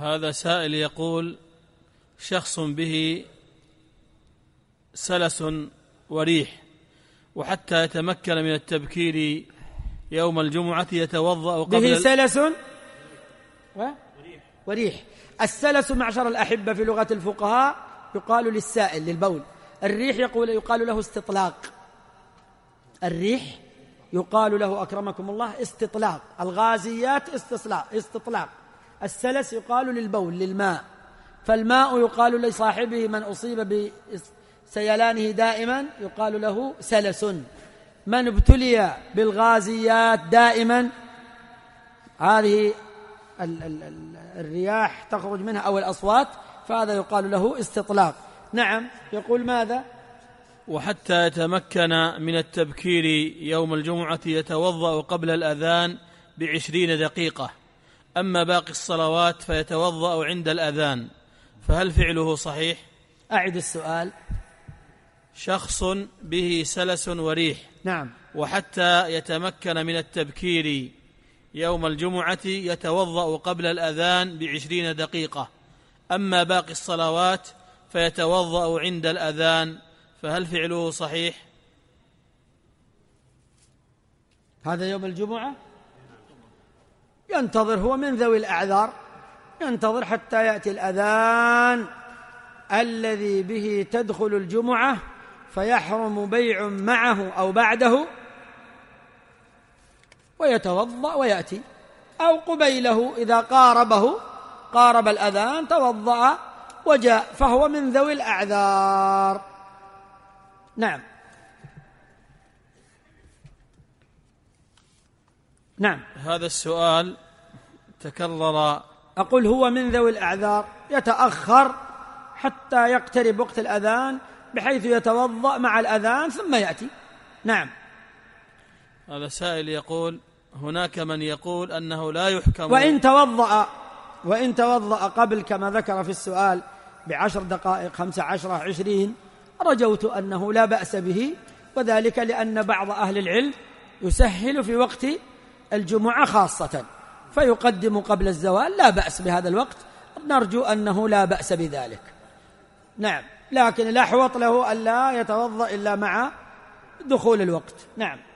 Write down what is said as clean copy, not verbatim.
هذا سائل يقول: شخص به سلس وريح، وحتى يتمكن من التبكير يوم الجمعة يتوضأ قبل به سلس وريح. السلس معشر الأحبة في لغة الفقهاء يقال للسائل للبول. الريح يقال له استطلاق. الريح يقال له أكرمكم الله استطلاق. الغازيات استطلاق. السلس يقال للبول للماء. فالماء يقال لصاحبه من أصيب بسيلانه دائما يقال له سلس. من ابتلي بالغازيات دائما هذه الرياح تخرج منها أو الأصوات فهذا يقال له استطلاق. نعم. يقول ماذا؟ وحتى يتمكن من التبكير يوم الجمعة يتوضأ قبل الأذان ب20 دقيقة، أما باقي الصلوات فيتوضأ عند الأذان، فهل فعله صحيح؟ أعد السؤال. شخص به سلس وريح، نعم، وحتى يتمكن من التبكير يوم الجمعة يتوضأ قبل الأذان ب20 دقيقة، أما باقي الصلوات فيتوضأ عند الأذان، فهل فعله صحيح؟ هذا يوم الجمعة ينتظر، هو من ذوي الأعذار، ينتظر حتى يأتي الأذان الذي به تدخل الجمعة فيحرم بيع معه أو بعده، ويتوضأ ويأتي، أو قبيله إذا قارب الأذان توضأ وجاء، فهو من ذوي الأعذار. نعم. نعم. هذا السؤال تكرر. أقول هو من ذوي الأعذار، يتأخر حتى يقترب وقت الأذان بحيث يتوضأ مع الأذان ثم يأتي. نعم. هذا سائل يقول: هناك من يقول أنه لا يحكم وإن توضأ قبل كما ذكر في السؤال ب10 دقائق 15 20 رجوت أنه لا بأس به، وذلك لأن بعض أهل العلم يسهل في وقت الجمعة خاصة فيقدم قبل الزوال، لا بأس بهذا الوقت، نرجو أنه لا بأس بذلك. نعم، لكن لا حوط له ألا يتوضأ إلا مع دخول الوقت. نعم.